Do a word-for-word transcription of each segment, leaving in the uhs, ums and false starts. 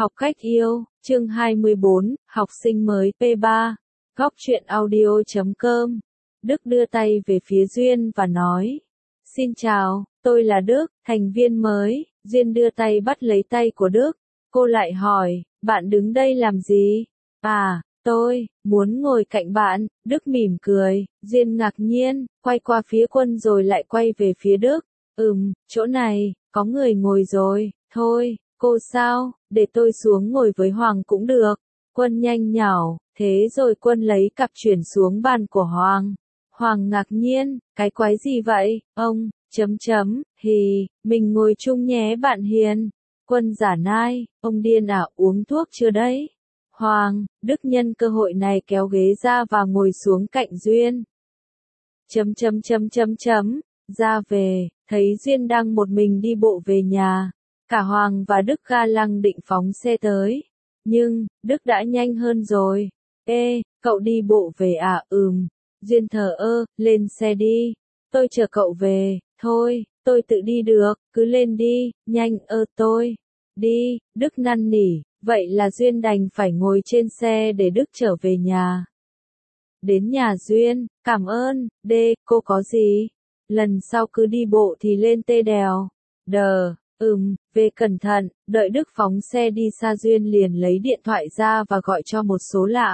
Học cách yêu, chương hai mươi bốn, học sinh mới P ba, góc truyện audio chấm com. Đức đưa tay về phía Duyên và nói, xin chào, tôi là Đức, thành viên mới. Duyên đưa tay bắt lấy tay của Đức. Cô lại hỏi, bạn đứng đây làm gì? À, tôi, muốn ngồi cạnh bạn. Đức mỉm cười. Duyên ngạc nhiên, quay qua phía Quân rồi lại quay về phía Đức. Ừm, chỗ này, có người ngồi rồi, thôi. Cô sao, để tôi xuống ngồi với Hoàng cũng được. Quân nhanh nhảu, thế rồi Quân lấy cặp chuyển xuống bàn của Hoàng. Hoàng ngạc nhiên, cái quái gì vậy, ông, chấm chấm, hì, mình ngồi chung nhé bạn hiền. Quân giả nai, ông điên à, uống thuốc chưa đấy? Hoàng, Đức nhân cơ hội này kéo ghế ra và ngồi xuống cạnh Duyên. Chấm chấm chấm chấm chấm, ra về, thấy Duyên đang một mình đi bộ về nhà. Cả Hoàng và Đức ga lăng định phóng xe tới. Nhưng, Đức đã nhanh hơn rồi. Ê, cậu đi bộ về à? Ừm. Duyên thờ ơ, lên xe đi. Tôi chờ cậu về. Thôi, tôi tự đi được, cứ lên đi, nhanh ơ tôi. Đi, Đức năn nỉ, vậy là Duyên đành phải ngồi trên xe để Đức trở về nhà. Đến nhà Duyên, cảm ơn, đê, cô có gì? Lần sau cứ đi bộ thì lên tê đèo. Đờ. Ừm, về cẩn thận. Đợi Đức phóng xe đi xa Duyên liền lấy điện thoại ra và gọi cho một số lạ.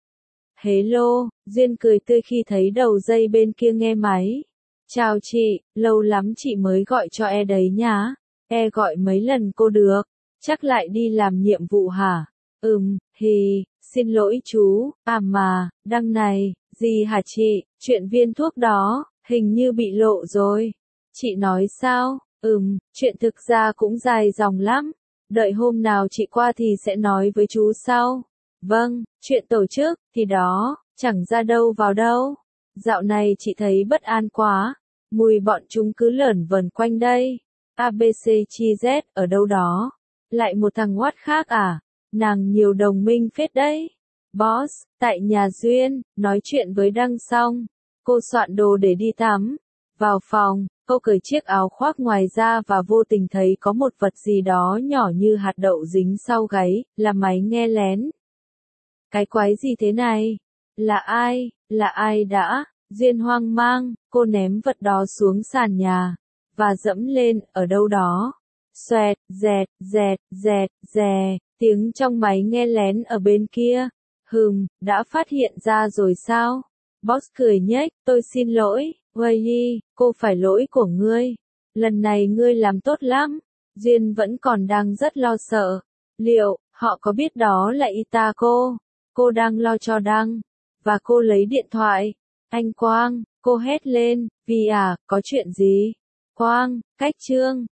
Hello, Duyên cười tươi khi thấy đầu dây bên kia nghe máy. Chào chị, lâu lắm chị mới gọi cho e đấy nhá. E gọi mấy lần cô được, chắc lại đi làm nhiệm vụ hả? Ừm, hì, xin lỗi chú, à mà, đăng này, gì hả chị, chuyện viên thuốc đó, hình như bị lộ rồi. Chị nói sao? Ừm, chuyện thực ra cũng dài dòng lắm. Đợi hôm nào chị qua thì sẽ nói với chú sau. Vâng, chuyện tổ chức, thì đó, chẳng ra đâu vào đâu. Dạo này chị thấy bất an quá. Mùi bọn chúng cứ lởn vởn quanh đây. a bê xê chi Z ở đâu đó. Lại một thằng Watt khác à? Nàng nhiều đồng minh phết đấy. Boss, tại nhà Duyên, nói chuyện với Đăng xong. Cô soạn đồ để đi tắm. Vào phòng. Cô cởi chiếc áo khoác ngoài ra và vô tình thấy có một vật gì đó nhỏ như hạt đậu dính sau gáy, là máy nghe lén. Cái quái gì thế này? Là ai? Là ai đã? Duyên hoang mang, cô ném vật đó xuống sàn nhà, và dẫm lên, ở đâu đó. Xoẹt, dẹt, dẹt, dẹt, dè, tiếng trong máy nghe lén ở bên kia. Hừm, đã phát hiện ra rồi sao? Boss cười nhếch, tôi xin lỗi. Wei, cô phải lỗi của ngươi. Lần này ngươi làm tốt lắm. Duyên vẫn còn đang rất lo sợ. Liệu, họ có biết đó là Itaco? Cô đang lo cho Đăng. Và cô lấy điện thoại. Anh Quang, cô hét lên, vì à, có chuyện gì? Quang, cách trương,